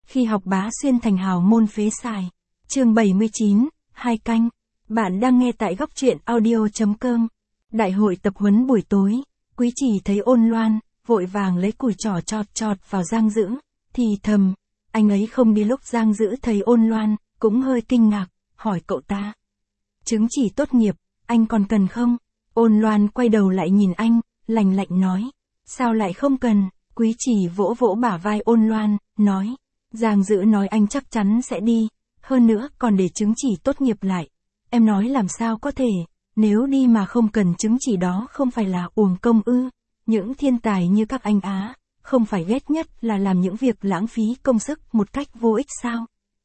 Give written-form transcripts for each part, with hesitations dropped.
Khi học bá xuyên thành hào môn phế xài. Chương 79, 2 canh. Bạn đang nghe tại góc truyện audio.com. Đại hội tập huấn buổi tối, Quý Chỉ thấy Ôn Loan, vội vàng lấy củi trỏ chọt vào Giang Dữ, thì thầm, anh ấy không đi. Lúc Giang Dữ thấy Ôn Loan, cũng hơi kinh ngạc, hỏi cậu ta. Chứng chỉ tốt nghiệp, anh còn cần không? Ôn Loan quay đầu lại nhìn anh, lạnh lạnh nói. Sao lại không cần? Quý Chỉ vỗ vỗ bả vai Ôn Loan, nói. Giang Dữ nói anh chắc chắn sẽ đi, hơn nữa còn để chứng chỉ tốt nghiệp lại. Em nói làm sao có thể, nếu đi mà không cần chứng chỉ đó không phải là uổng công ư? Những thiên tài như các anh á, không phải ghét nhất là làm những việc lãng phí công sức một cách vô ích sao?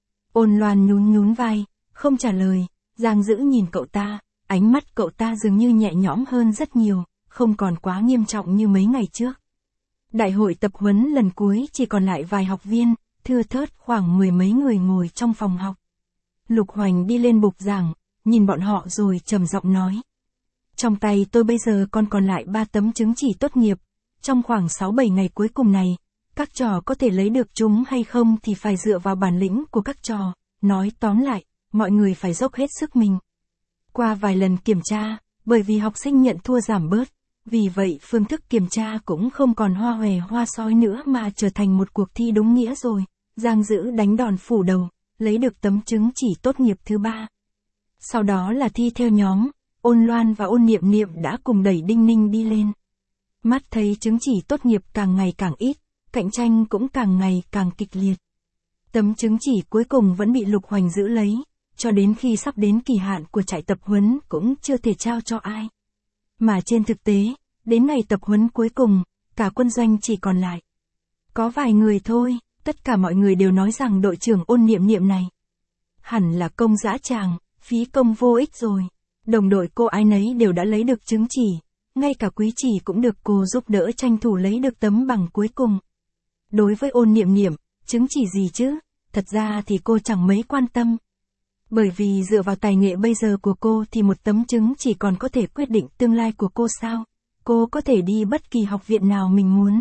Ôn Loan nhún vai, không trả lời. Giang Dữ nhìn cậu ta, ánh mắt cậu ta dường như nhẹ nhõm hơn rất nhiều, không còn quá nghiêm trọng như mấy ngày trước. Đại hội tập huấn lần cuối chỉ còn lại vài học viên, thưa thớt khoảng 10 mấy người ngồi trong phòng học. Lục Hoành đi lên bục giảng, nhìn bọn họ rồi trầm giọng nói. Trong tay tôi bây giờ còn lại 3 tấm chứng chỉ tốt nghiệp, trong khoảng 6-7 ngày cuối cùng này, các trò có thể lấy được chúng hay không thì phải dựa vào bản lĩnh của các trò, nói tóm lại, mọi người phải dốc hết sức mình. Qua vài lần kiểm tra, bởi vì học sinh nhận thua giảm bớt, vì vậy phương thức kiểm tra cũng không còn hoa hòe hoa sói nữa mà trở thành một cuộc thi đúng nghĩa rồi. Giang Dữ đánh đòn phủ đầu, lấy được tấm chứng chỉ tốt nghiệp thứ 3. Sau đó là thi theo nhóm, Ôn Loan và Ôn Niệm Niệm đã cùng đẩy Đinh Ninh đi lên. Mắt thấy chứng chỉ tốt nghiệp càng ngày càng ít, cạnh tranh cũng càng ngày càng kịch liệt. Tấm chứng chỉ cuối cùng vẫn bị Lục Hoành giữ lấy, cho đến khi sắp đến kỳ hạn của trại tập huấn cũng chưa thể trao cho ai. Mà trên thực tế, đến ngày tập huấn cuối cùng, cả quân doanh chỉ còn lại có vài người thôi. Tất cả mọi người đều nói rằng đội trưởng Ôn Niệm Niệm này hẳn là công dã tràng, phí công vô ích rồi. Đồng đội cô ai nấy đều đã lấy được chứng chỉ, ngay cả Quý Chỉ cũng được cô giúp đỡ tranh thủ lấy được tấm bằng cuối cùng. Đối với Ôn Niệm Niệm, chứng chỉ gì chứ? Thật ra thì cô chẳng mấy quan tâm. Bởi vì dựa vào tài nghệ bây giờ của cô thì một tấm chứng chỉ còn có thể quyết định tương lai của cô sao? Cô có thể đi bất kỳ học viện nào mình muốn.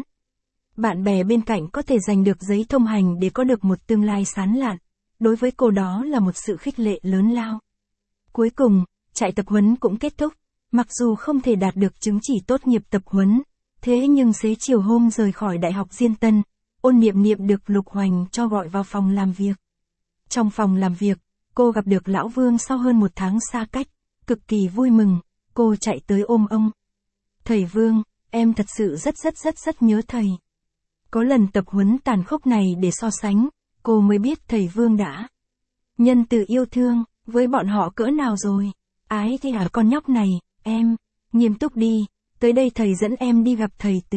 Bạn bè bên cạnh có thể giành được giấy thông hành để có được một tương lai sáng lạn. Đối với cô đó là một sự khích lệ lớn lao. Cuối cùng, trại tập huấn cũng kết thúc. Mặc dù không thể đạt được chứng chỉ tốt nghiệp tập huấn, thế nhưng xế chiều hôm rời khỏi Đại học Diên Tân, Ôn Niệm Niệm được Lục Hoành cho gọi vào phòng làm việc. Trong phòng làm việc, cô gặp được Lão Vương sau hơn 1 tháng xa cách, cực kỳ vui mừng, cô chạy tới ôm ông. Thầy Vương, em thật sự rất nhớ thầy. Có lần tập huấn tàn khốc này để so sánh, cô mới biết thầy Vương đã nhân từ yêu thương, với bọn họ cỡ nào rồi. Ái thì hả con nhóc này, em, nghiêm túc đi, tới đây thầy dẫn em đi gặp thầy Từ.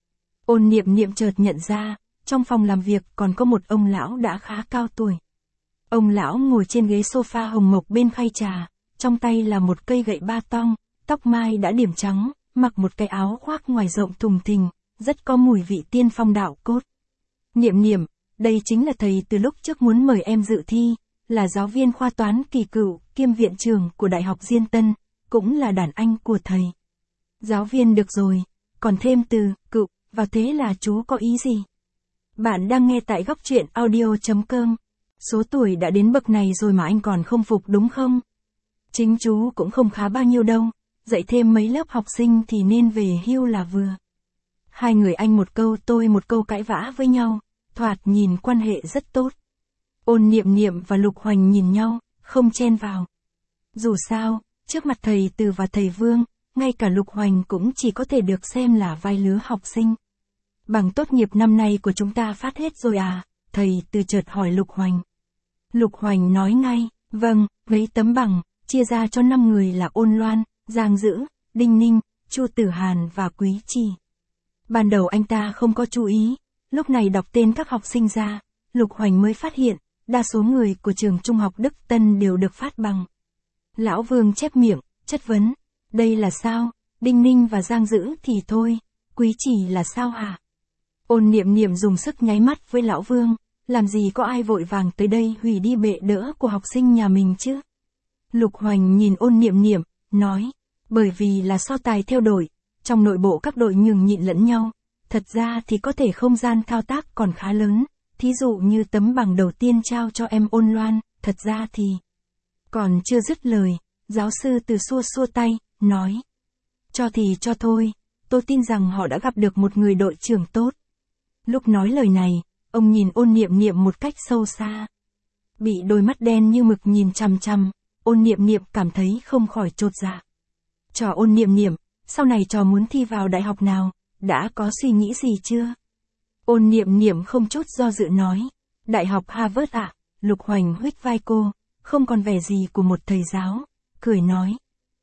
Ôn Niệm Niệm chợt nhận ra, trong phòng làm việc còn có một ông lão đã khá cao tuổi. Ông lão ngồi trên ghế sofa hồng mộc bên khay trà, trong tay là một cây gậy ba tong, tóc mai đã điểm trắng, mặc một cái áo khoác ngoài rộng thùng thình, rất có mùi vị tiên phong đạo cốt. Niệm Niệm, đây chính là thầy từ lúc trước muốn mời em dự thi, là giáo viên khoa toán kỳ cựu, kiêm viện trưởng của Đại học Diên Tân, cũng là đàn anh của thầy. Giáo viên được rồi, còn thêm từ cựu vào thế là chú có ý gì? Bạn đang nghe tại góc truyện audio.com. Số tuổi đã đến bậc này rồi mà anh còn không phục đúng không? Chính chú cũng không khá bao nhiêu đâu, dạy thêm mấy lớp học sinh thì nên về hưu là vừa. Hai người anh một câu tôi một câu cãi vã với nhau, thoạt nhìn quan hệ rất tốt. Ôn Niệm Niệm và Lục Hoành nhìn nhau, không chen vào. Dù sao, trước mặt thầy Từ và thầy Vương, ngay cả Lục Hoành cũng chỉ có thể được xem là vai lứa học sinh. Bằng tốt nghiệp năm nay của chúng ta phát hết rồi à? Thầy Từ chợt hỏi Lục Hoành. Lục Hoành nói ngay, vâng, với tấm bằng, chia ra cho 5 người là Ôn Loan, Giang Dữ, Đinh Ninh, Chu Tử Hàn và Quý Chỉ. Ban đầu anh ta không có chú ý, lúc này đọc tên các học sinh ra, Lục Hoành mới phát hiện, đa số người của trường Trung học Đức Tân đều được phát bằng. Lão Vương chép miệng, chất vấn, đây là sao? Đinh Ninh và Giang Dữ thì thôi, Quý Chỉ là sao hả? Ôn Niệm Niệm dùng sức nháy mắt với Lão Vương, làm gì có ai vội vàng tới đây hủy đi bệ đỡ của học sinh nhà mình chứ? Lục Hoành nhìn Ôn Niệm Niệm, nói, bởi vì là so tài theo đội, trong nội bộ các đội nhường nhịn lẫn nhau, thật ra thì có thể không gian thao tác còn khá lớn, Thí dụ như tấm bằng đầu tiên trao cho em Ôn Loan, thật ra thì... Còn chưa dứt lời, giáo sư Từ xua xua tay, nói. Cho thì cho thôi, tôi tin rằng họ đã gặp được một người đội trưởng tốt. Lúc nói lời này, ông nhìn Ôn Niệm Niệm một cách sâu xa. Bị đôi mắt đen như mực nhìn chằm chằm, Ôn Niệm Niệm cảm thấy không khỏi chột dạ. Trò Ôn Niệm Niệm, sau này trò muốn thi vào đại học nào, đã có suy nghĩ gì chưa? Ôn Niệm Niệm không chút do dự nói. Đại học Harvard ạ. Lục Hoành huých vai cô, không còn vẻ gì của một thầy giáo, cười nói.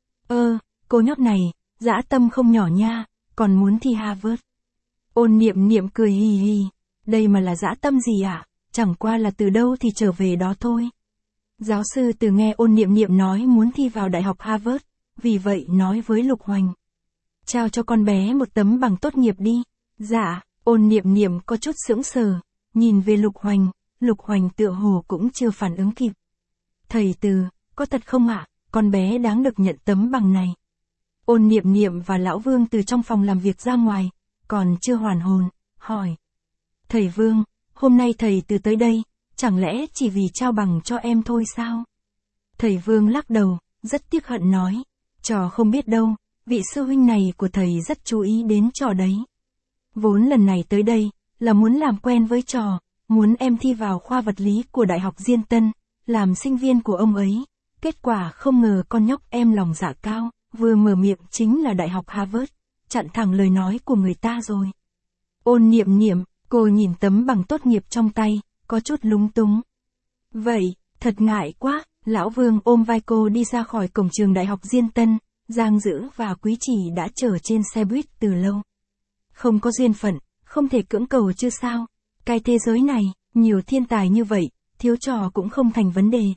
Cô nhóc này, dã tâm không nhỏ nha, còn muốn thi Harvard. Ôn Niệm Niệm cười hì hì. Đây mà là dã tâm gì ạ? Chẳng qua là từ đâu thì trở về đó thôi. Giáo sư Từ nghe Ôn Niệm Niệm nói muốn thi vào đại học Harvard, vì vậy nói với Lục Hoành. Trao cho con bé một tấm bằng tốt nghiệp đi. Dạ. Ôn Niệm Niệm có chút sững sờ, nhìn về Lục Hoành tựa hồ cũng chưa phản ứng kịp. Thầy Từ, có thật không ạ? Con bé đáng được nhận tấm bằng này. Ôn Niệm Niệm và Lão Vương từ trong phòng làm việc ra ngoài, còn chưa hoàn hồn, hỏi. Thầy Vương, hôm nay thầy Từ tới đây, chẳng lẽ chỉ vì trao bằng cho em thôi sao? Thầy Vương lắc đầu, rất tiếc hận nói. Trò không biết đâu, vị sư huynh này của thầy rất chú ý đến trò đấy. Vốn lần này tới đây, là muốn làm quen với trò, muốn em thi vào khoa vật lý của Đại học Diên Tân, làm sinh viên của ông ấy. Kết quả không ngờ con nhóc em lòng dạ cao, vừa mở miệng chính là Đại học Harvard, chặn thẳng lời nói của người ta rồi. Ôn Niệm Niệm, cô nhìn tấm bằng tốt nghiệp trong tay, có chút lúng túng. Vậy, thật ngại quá, Lão Vương ôm vai cô đi ra khỏi cổng trường Đại học Diên Tân, Giang Dữ và Quý Chỉ đã chờ trên xe buýt từ lâu. Không có duyên phận, không thể cưỡng cầu chứ sao. Cái thế giới này, nhiều thiên tài như vậy, thiếu trò cũng không thành vấn đề.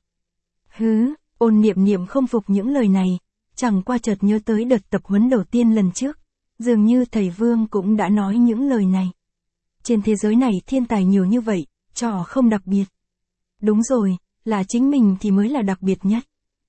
Ôn Niệm Niệm không phục những lời này, chẳng qua chợt nhớ tới đợt tập huấn đầu tiên lần trước. Dường như thầy Vương cũng đã nói những lời này. Trên thế giới này thiên tài nhiều như vậy, trò không đặc biệt. Đúng rồi, là chính mình thì mới là đặc biệt nhất.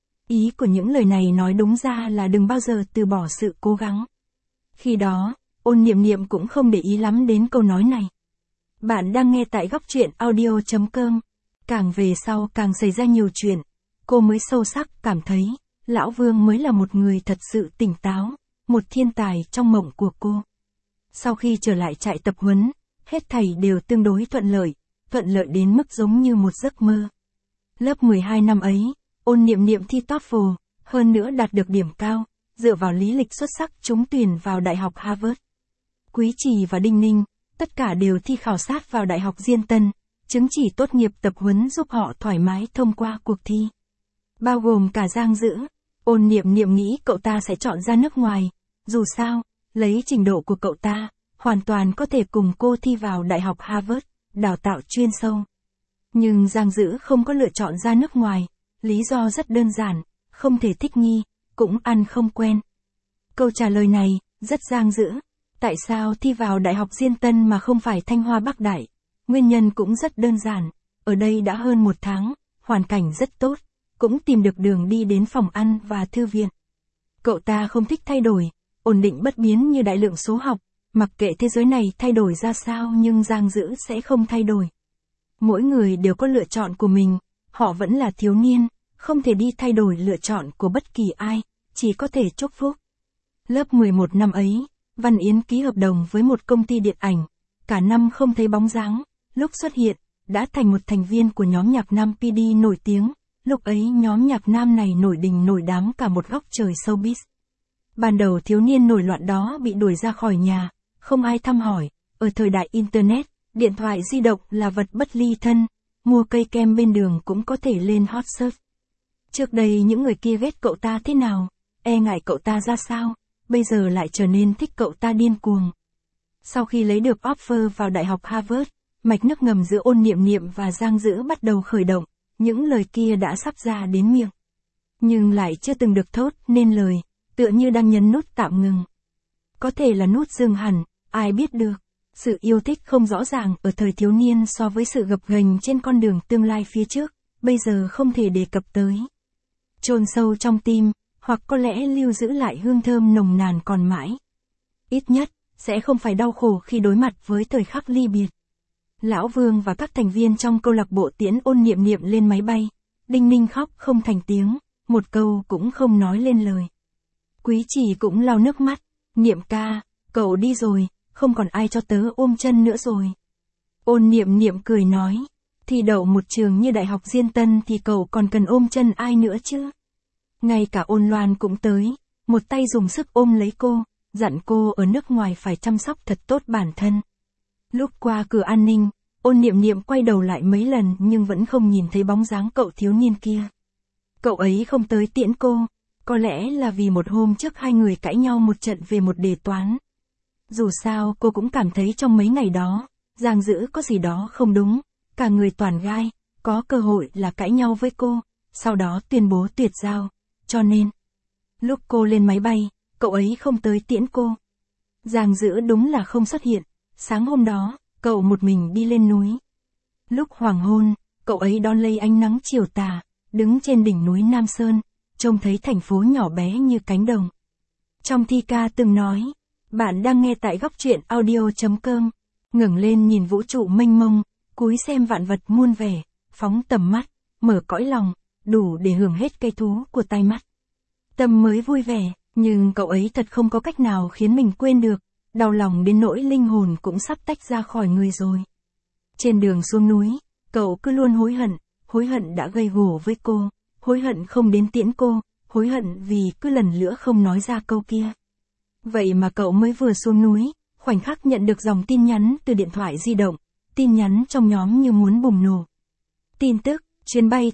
Ý của những lời này nói đúng ra là đừng bao giờ từ bỏ sự cố gắng. Khi đó, Ôn Niệm Niệm cũng không để ý lắm đến câu nói này. Bạn đang nghe tại góc truyện audio.com. Càng về sau càng xảy ra nhiều chuyện, cô mới sâu sắc cảm thấy, Lão Vương mới là một người thật sự tỉnh táo, một thiên tài trong mộng của cô. Sau khi trở lại trại tập huấn, hết thảy đều tương đối thuận lợi đến mức giống như một giấc mơ. Lớp 12 năm ấy, Ôn Niệm Niệm thi TOEFL, hơn nữa đạt được điểm cao, dựa vào lý lịch xuất sắc trúng tuyển vào Đại học Harvard. Quý Trì và Đinh Ninh, tất cả đều thi khảo sát vào Đại học Diên Tân, chứng chỉ tốt nghiệp tập huấn giúp họ thoải mái thông qua cuộc thi. Bao gồm cả Giang Dữ. Ôn Niệm Niệm nghĩ cậu ta sẽ chọn ra nước ngoài, dù sao, lấy trình độ của cậu ta, hoàn toàn có thể cùng cô thi vào Đại học Harvard, đào tạo chuyên sâu. Nhưng Giang Dữ không có lựa chọn ra nước ngoài, lý do rất đơn giản, không thể thích nghi, cũng ăn không quen. Câu trả lời này, rất Giang Dữ. Tại sao thi vào Đại học Diên Tân mà không phải Thanh Hoa Bắc Đại? Nguyên nhân cũng rất đơn giản, ở đây đã hơn 1 tháng, hoàn cảnh rất tốt, cũng tìm được đường đi đến phòng ăn và thư viện. Cậu ta không thích thay đổi, ổn định bất biến như đại lượng số học, mặc kệ thế giới này thay đổi ra sao nhưng Giang Dữ sẽ không thay đổi. Mỗi người đều có lựa chọn của mình, họ vẫn là thiếu niên, không thể đi thay đổi lựa chọn của bất kỳ ai, chỉ có thể chúc phúc. Lớp 11 năm ấy, Văn Yến ký hợp đồng với một công ty điện ảnh, cả năm không thấy bóng dáng, lúc xuất hiện, đã thành một thành viên của nhóm nhạc nam PD nổi tiếng, lúc ấy nhóm nhạc nam này nổi đình nổi đám cả một góc trời showbiz. Ban đầu thiếu niên nổi loạn đó bị đuổi ra khỏi nhà, không ai thăm hỏi, ở thời đại Internet, điện thoại di động là vật bất ly thân, mua cây kem bên đường cũng có thể lên hot search. Trước đây những người kia ghét cậu ta thế nào, e ngại cậu ta ra sao, bây giờ lại trở nên thích cậu ta điên cuồng. Sau khi lấy được offer vào Đại học Harvard, mạch nước ngầm giữa Ôn Niệm Niệm và Giang Dữ bắt đầu khởi động, những lời kia đã sắp ra đến miệng. Nhưng lại chưa từng được thốt nên lời, tựa như đang nhấn nút tạm ngừng. Có thể là nút dừng hẳn, ai biết được. Sự yêu thích không rõ ràng ở thời thiếu niên so với sự gập ghềnh trên con đường tương lai phía trước, bây giờ không thể đề cập tới. Chôn sâu trong tim, hoặc có lẽ lưu giữ lại hương thơm nồng nàn còn mãi. Ít nhất, sẽ không phải đau khổ khi đối mặt với thời khắc ly biệt. Lão Vương và các thành viên trong câu lạc bộ tiễn Ôn Niệm Niệm lên máy bay. Đinh Ninh khóc không thành tiếng, một câu cũng không nói lên lời. Quý Chỉ cũng lau nước mắt. Niệm ca, cậu đi rồi, không còn ai cho tớ ôm chân nữa rồi. Ôn Niệm Niệm cười nói, thi đậu một trường như Đại học Diên Tân thì cậu còn cần ôm chân ai nữa chứ? Ngay cả Ôn Loan cũng tới, một tay dùng sức ôm lấy cô, dặn cô ở nước ngoài phải chăm sóc thật tốt bản thân. Lúc qua cửa an ninh, Ôn Niệm Niệm quay đầu lại mấy lần nhưng vẫn không nhìn thấy bóng dáng cậu thiếu niên kia. Cậu ấy không tới tiễn cô, có lẽ là vì một hôm trước hai người cãi nhau một trận về một đề toán. Dù sao cô cũng cảm thấy trong mấy ngày đó, Giang Dữ có gì đó không đúng, cả người toàn gai, có cơ hội là cãi nhau với cô, sau đó tuyên bố tuyệt giao, cho nên, lúc cô lên máy bay, cậu ấy không tới tiễn cô. Giang Dữ đúng là không xuất hiện, sáng hôm đó, cậu một mình đi lên núi. Lúc hoàng hôn, cậu ấy đón lấy ánh nắng chiều tà, đứng trên đỉnh núi Nam Sơn, trông thấy thành phố nhỏ bé như cánh đồng. Trong thi ca từng nói, bạn đang nghe tại góc truyện audio.com, ngẩng lên nhìn vũ trụ mênh mông, cúi xem vạn vật muôn vẻ, phóng tầm mắt, mở cõi lòng, đủ để hưởng hết cây thú của tai mắt. Tâm mới vui vẻ, nhưng cậu ấy thật không có cách nào khiến mình quên được, đau lòng đến nỗi linh hồn cũng sắp tách ra khỏi người rồi. Trên đường xuống núi, cậu cứ luôn hối hận đã gây gổ với cô, hối hận không đến tiễn cô, hối hận vì cứ lần nữa không nói ra câu kia. Vậy mà cậu mới vừa xuống núi, khoảnh khắc nhận được dòng tin nhắn từ điện thoại di động, tin nhắn trong nhóm như muốn bùng nổ. Tin tức, chuyến bay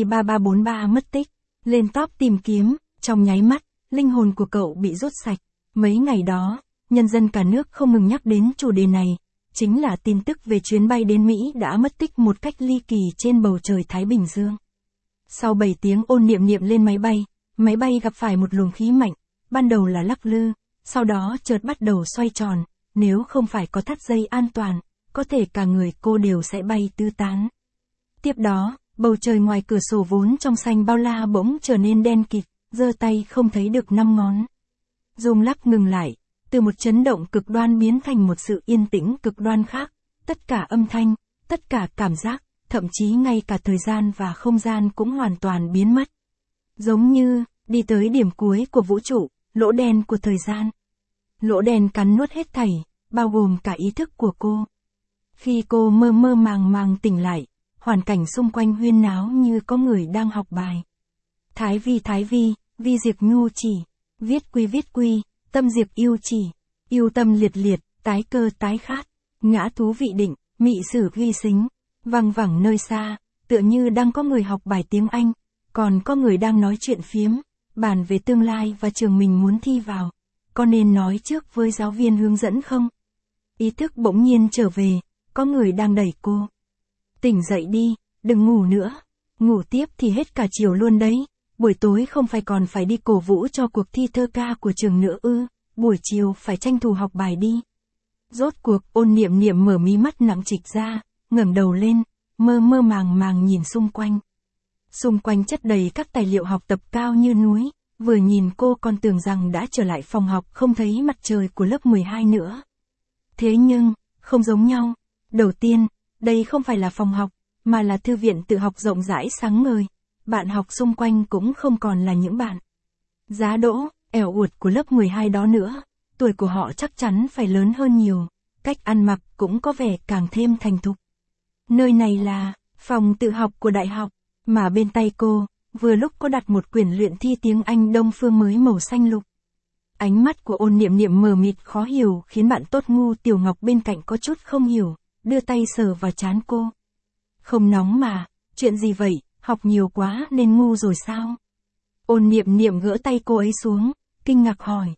TD3343 mất tích, lên top tìm kiếm, trong nháy mắt, linh hồn của cậu bị rút sạch. Mấy ngày đó, nhân dân cả nước không ngừng nhắc đến chủ đề này, chính là tin tức về chuyến bay đến Mỹ đã mất tích một cách ly kỳ trên bầu trời Thái Bình Dương. Sau 7 tiếng Ôn Niệm Niệm lên máy bay gặp phải một luồng khí mạnh, ban đầu là lắc lư, sau đó chợt bắt đầu xoay tròn, nếu không phải có thắt dây an toàn, có thể cả người cô đều sẽ bay tứ tán. Tiếp đó, bầu trời ngoài cửa sổ vốn trong xanh bao la bỗng trở nên đen kịt, giơ tay không thấy được 5 ngón. Rung lắc ngừng lại, từ một chấn động cực đoan biến thành một sự yên tĩnh cực đoan khác, tất cả âm thanh, tất cả cảm giác, thậm chí ngay cả thời gian và không gian cũng hoàn toàn biến mất. Giống như, đi tới điểm cuối của vũ trụ, lỗ đen của thời gian. Lỗ đen cắn nuốt hết thảy, bao gồm cả ý thức của cô. Khi cô mơ mơ màng tỉnh lại, hoàn cảnh xung quanh huyên náo như có người đang học bài. Thái vi, vi diệt nhu chỉ, viết quy, tâm diệt yêu chỉ, yêu tâm liệt, tái cơ tái khát, ngã thú vị định, mị sử ghi xính, văng vẳng nơi xa, tựa như đang có người học bài tiếng Anh, còn có người đang nói chuyện phiếm, bàn về tương lai và trường mình muốn thi vào. Có nên nói trước với giáo viên hướng dẫn không? Ý thức bỗng nhiên trở về, có người đang đẩy cô. Tỉnh dậy đi, đừng ngủ nữa. Ngủ tiếp thì hết cả chiều luôn đấy. Buổi tối không phải còn phải đi cổ vũ cho cuộc thi thơ ca của trường nữa ư, buổi chiều phải tranh thủ học bài đi. Rốt cuộc Ôn Niệm Niệm mở mí mắt nặng trịch ra, ngẩng đầu lên, mơ màng nhìn xung quanh. Xung quanh chất đầy các tài liệu học tập cao như núi, vừa nhìn cô còn tưởng rằng đã trở lại phòng học không thấy mặt trời của lớp 12 nữa. Thế nhưng, không giống nhau. Đầu tiên, đây không phải là phòng học, mà là thư viện tự học rộng rãi sáng ngời. Bạn học xung quanh cũng không còn là những bạn giá đỗ, ẻo uột của lớp 12 đó nữa. Tuổi của họ chắc chắn phải lớn hơn nhiều, cách ăn mặc cũng có vẻ càng thêm thành thục. Nơi này là phòng tự học của đại học, mà bên tay cô, vừa lúc có đặt một quyển luyện thi tiếng Anh Đông Phương mới màu xanh lục. Ánh mắt của Ôn Niệm Niệm mờ mịt khó hiểu khiến bạn tốt ngu Tiểu Ngọc bên cạnh có chút không hiểu, đưa tay sờ vào trán cô. Không nóng mà, chuyện gì vậy, học nhiều quá nên ngu rồi sao? Ôn Niệm Niệm gỡ tay cô ấy xuống, kinh ngạc hỏi.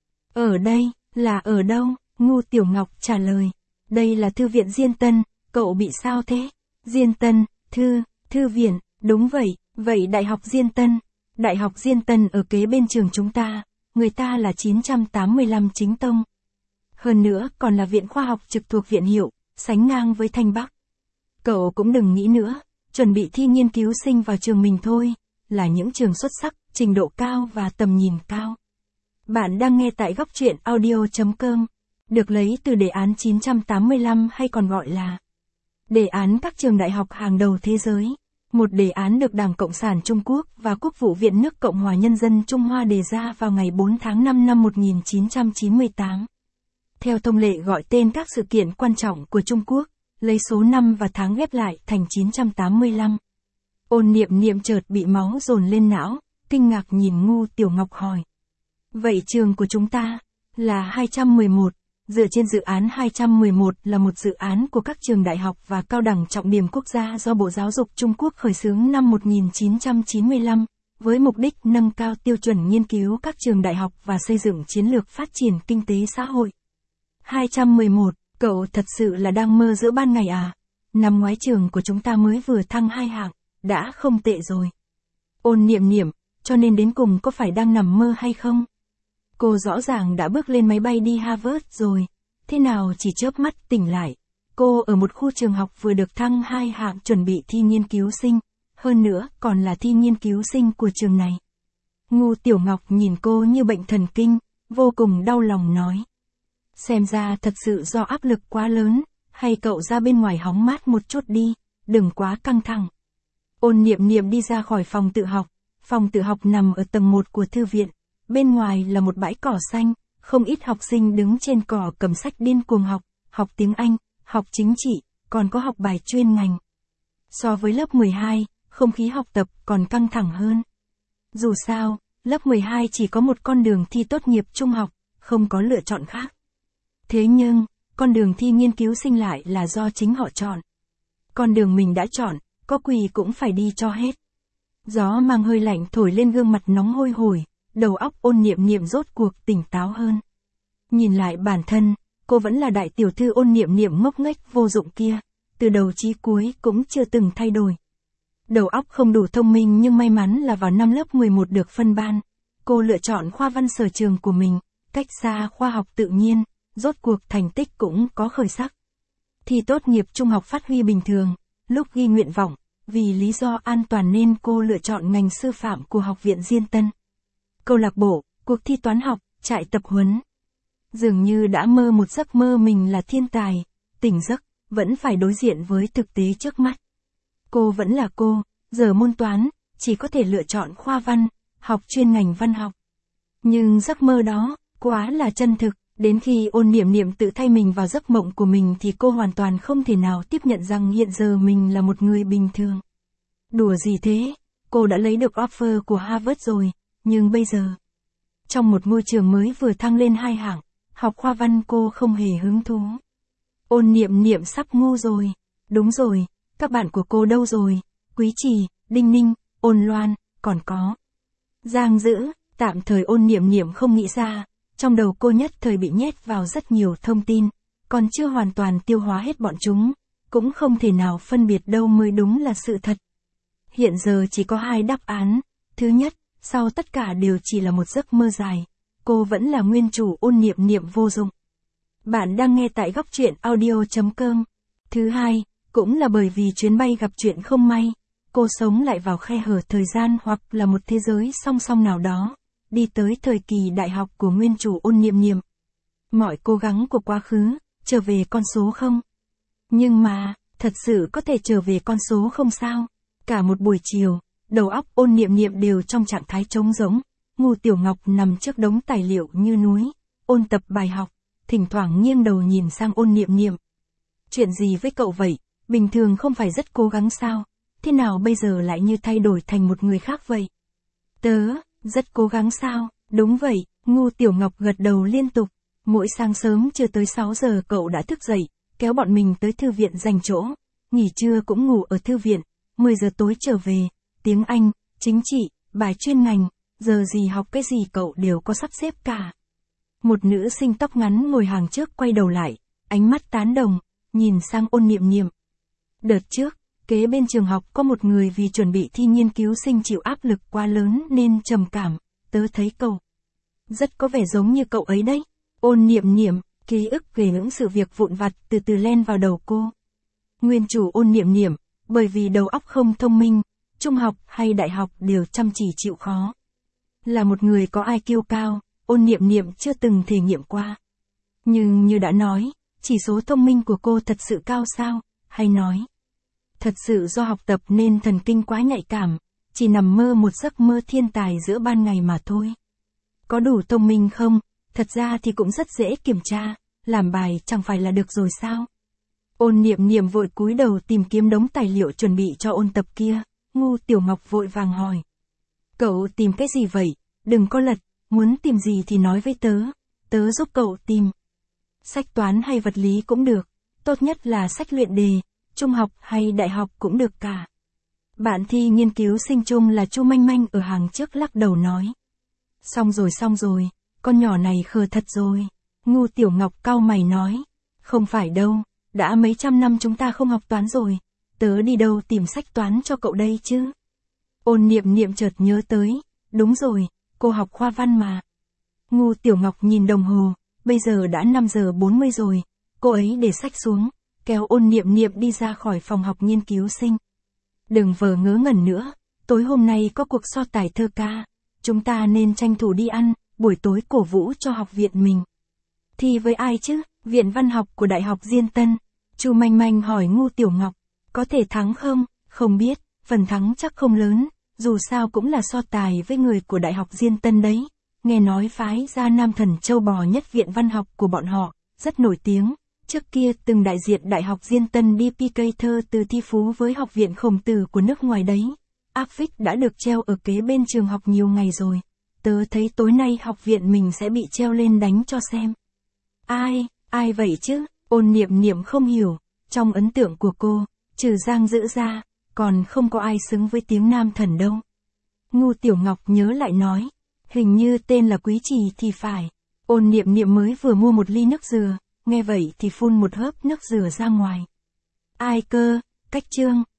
Ở đây, là ở đâu? Ngu Tiểu Ngọc trả lời. Đây là thư viện Diên Tân, cậu bị sao thế? Diên Tân, thư viện, đúng vậy, vậy Đại học Diên Tân. Đại học Diên Tân ở kế bên trường chúng ta, người ta là 985 chính tông. Hơn nữa còn là viện khoa học trực thuộc viện Hiệu, sánh ngang với Thanh Bắc. Cậu cũng đừng nghĩ nữa, chuẩn bị thi nghiên cứu sinh vào trường mình thôi, là những trường xuất sắc, trình độ cao và tầm nhìn cao. Bạn đang nghe tại góc truyện audio.com, được lấy từ đề án 985 hay còn gọi là Đề án các trường đại học hàng đầu thế giới. Một đề án được Đảng Cộng sản Trung Quốc và Quốc vụ viện nước Cộng hòa Nhân dân Trung Hoa đề ra vào ngày 4 tháng 5 năm 1998. Theo thông lệ gọi tên các sự kiện quan trọng của Trung Quốc, lấy số năm và tháng ghép lại thành 985. Ôn Niệm Niệm chợt bị máu dồn lên não, kinh ngạc nhìn Ngu Tiểu Ngọc hỏi. Vậy trường của chúng ta là 211, dựa trên dự án 211 là một dự án của các trường đại học và cao đẳng trọng điểm quốc gia do Bộ Giáo dục Trung Quốc khởi xướng năm 1995, với mục đích nâng cao tiêu chuẩn nghiên cứu các trường đại học và xây dựng chiến lược phát triển kinh tế xã hội. 211, cậu thật sự là đang mơ giữa ban ngày à? Năm ngoái trường của chúng ta mới vừa thăng 2 hạng, đã không tệ rồi. Ôn Niệm Niệm, cho nên đến cùng có phải đang nằm mơ hay không? Cô rõ ràng đã bước lên máy bay đi Harvard rồi, thế nào chỉ chớp mắt tỉnh lại. Cô ở một khu trường học vừa được thăng 2 hạng chuẩn bị thi nghiên cứu sinh, hơn nữa còn là thi nghiên cứu sinh của trường này. Ngu Tiểu Ngọc nhìn cô như bệnh thần kinh, vô cùng đau lòng nói. Xem ra thật sự do áp lực quá lớn, hay cậu ra bên ngoài hóng mát một chút đi, đừng quá căng thẳng. Ôn Niệm Niệm đi ra khỏi phòng tự học. Phòng tự học nằm ở tầng 1 của thư viện. Bên ngoài là một bãi cỏ xanh, không ít học sinh đứng trên cỏ cầm sách điên cuồng học, học tiếng Anh, học chính trị, còn có học bài chuyên ngành. So với lớp 12, không khí học tập còn căng thẳng hơn. Dù sao, lớp 12 chỉ có một con đường thi tốt nghiệp trung học, không có lựa chọn khác. Thế nhưng, con đường thi nghiên cứu sinh lại là do chính họ chọn. Con đường mình đã chọn, có quỳ cũng phải đi cho hết. Gió mang hơi lạnh thổi lên gương mặt nóng hôi hổi, đầu óc Ôn Niệm Niệm rốt cuộc tỉnh táo hơn. Nhìn lại bản thân, cô vẫn là đại tiểu thư Ôn Niệm Niệm ngốc nghếch vô dụng kia, từ đầu chí cuối cũng chưa từng thay đổi. Đầu óc không đủ thông minh nhưng may mắn là vào năm lớp 11 được phân ban. Cô lựa chọn khoa văn sở trường của mình, cách xa khoa học tự nhiên, rốt cuộc thành tích cũng có khởi sắc. Thi tốt nghiệp trung học phát huy bình thường, lúc ghi nguyện vọng, vì lý do an toàn nên cô lựa chọn ngành sư phạm của Học viện Diên Tân. Câu lạc bộ, cuộc thi toán học, trại tập huấn. Dường như đã mơ một giấc mơ mình là thiên tài, tỉnh giấc, vẫn phải đối diện với thực tế trước mắt. Cô vẫn là cô, giờ môn toán, chỉ có thể lựa chọn khoa văn, học chuyên ngành văn học. Nhưng giấc mơ đó, quá là chân thực, đến khi Ôn Niệm Niệm tự thay mình vào giấc mộng của mình thì cô hoàn toàn không thể nào tiếp nhận rằng hiện giờ mình là một người bình thường. Đùa gì thế, cô đã lấy được offer của Harvard rồi, nhưng bây giờ, trong một ngôi trường mới vừa thăng lên 2 hạng, học khoa văn cô không hề hứng thú. Ôn Niệm Niệm sắp ngu rồi, đúng rồi, các bạn của cô đâu rồi, Quý Trì, Đinh Ninh, Ôn Loan, còn có Giang Dữ, tạm thời Ôn Niệm Niệm không nghĩ ra, trong đầu cô nhất thời bị nhét vào rất nhiều thông tin, còn chưa hoàn toàn tiêu hóa hết bọn chúng, cũng không thể nào phân biệt đâu mới đúng là sự thật. Hiện giờ chỉ có 2 đáp án, thứ nhất, sau tất cả đều chỉ là một giấc mơ dài, cô vẫn là nguyên chủ Ôn Niệm Niệm vô dụng. Bạn đang nghe tại góc truyện audio.com. Thứ hai, cũng là bởi vì chuyến bay gặp chuyện không may, cô sống lại vào khe hở thời gian hoặc là một thế giới song song nào đó, đi tới thời kỳ đại học của nguyên chủ Ôn Niệm Niệm. Mọi cố gắng của quá khứ, trở về con số không? Nhưng mà, thật sự có thể trở về con số không sao? Cả một buổi chiều, đầu óc Ôn Niệm Niệm đều trong trạng thái trống rỗng. Ngu Tiểu Ngọc nằm trước đống tài liệu như núi, ôn tập bài học, thỉnh thoảng nghiêng đầu nhìn sang Ôn Niệm Niệm. Chuyện gì với cậu vậy? Bình thường không phải rất cố gắng sao? Thế nào bây giờ lại như thay đổi thành một người khác vậy? Tớ, rất cố gắng sao? Đúng vậy, Ngu Tiểu Ngọc gật đầu liên tục. Mỗi sáng sớm chưa tới 6 giờ cậu đã thức dậy, kéo bọn mình tới thư viện dành chỗ. Nghỉ trưa cũng ngủ ở thư viện, 10 giờ tối trở về, tiếng Anh, chính trị, bài chuyên ngành, giờ gì học cái gì cậu đều có sắp xếp cả. Một nữ sinh tóc ngắn ngồi hàng trước quay đầu lại, ánh mắt tán đồng, nhìn sang Ôn Niệm Niệm. Đợt trước, kế bên trường học có một người vì chuẩn bị thi nghiên cứu sinh chịu áp lực quá lớn nên trầm cảm, tớ thấy cậu rất có vẻ giống như cậu ấy đấy. Ôn Niệm Niệm, ký ức về những sự việc vụn vặt từ từ len vào đầu cô. Nguyên chủ Ôn Niệm Niệm, bởi vì đầu óc không thông minh, trung học hay đại học đều chăm chỉ chịu khó. Là một người có IQ cao, Ôn Niệm Niệm chưa từng thể nghiệm qua. Nhưng như đã nói, chỉ số thông minh của cô thật sự cao sao, hay nói. Thật sự do học tập nên thần kinh quá nhạy cảm, chỉ nằm mơ một giấc mơ thiên tài giữa ban ngày mà thôi. Có đủ thông minh không? Thật ra thì cũng rất dễ kiểm tra, làm bài chẳng phải là được rồi sao? Ôn Niệm Niệm vội cúi đầu tìm kiếm đống tài liệu chuẩn bị cho ôn tập kia, Ngu Tiểu Ngọc vội vàng hỏi. Cậu tìm cái gì vậy? Đừng có lật, muốn tìm gì thì nói với tớ, tớ giúp cậu tìm. Sách toán hay vật lý cũng được, tốt nhất là sách luyện đề, trung học hay đại học cũng được cả. Bạn thi nghiên cứu sinh chung là Chu Manh Manh ở hàng trước lắc đầu nói. Xong rồi, con nhỏ này khờ thật rồi. Ngu Tiểu Ngọc cau mày nói. Không phải đâu, đã mấy trăm năm chúng ta không học toán rồi, tớ đi đâu tìm sách toán cho cậu đây chứ. Ôn Niệm Niệm chợt nhớ tới, đúng rồi, cô học khoa văn mà. Ngu Tiểu Ngọc nhìn đồng hồ, bây giờ đã 5 giờ 40 rồi, cô ấy để sách xuống, kéo Ôn Niệm Niệm đi ra khỏi phòng học nghiên cứu sinh. Đừng vờ ngớ ngẩn nữa, tối hôm nay có cuộc so tài thơ ca, chúng ta nên tranh thủ đi ăn, buổi tối cổ vũ cho học viện mình. Thi với ai chứ? Viện Văn học của Đại học Diên Tân. Chu Manh Manh hỏi Ngu Tiểu Ngọc, có thể thắng không? Không biết, phần thắng chắc không lớn, dù sao cũng là so tài với người của Đại học Diên Tân đấy. Nghe nói phái gia Nam Thần châu bò nhất Viện Văn học của bọn họ, rất nổi tiếng. Trước kia từng đại diện Đại học Diên Tân đi PK thơ từ thi phú với Học viện Khổng Tử của nước ngoài đấy. Áp phích đã được treo ở kế bên trường học nhiều ngày rồi. Tớ thấy tối nay học viện mình sẽ bị treo lên đánh cho xem. Ai vậy chứ? Ôn Niệm Niệm không hiểu, trong ấn tượng của cô, trừ Giang Dữ ra, còn không có ai xứng với tiếng Nam Thần đâu. Ngu Tiểu Ngọc nhớ lại nói, hình như tên là Quý Trì thì phải. Ôn Niệm Niệm mới vừa mua một ly nước dừa, nghe vậy thì phun một hớp nước dừa ra ngoài. Ai cơ? Cách Trương,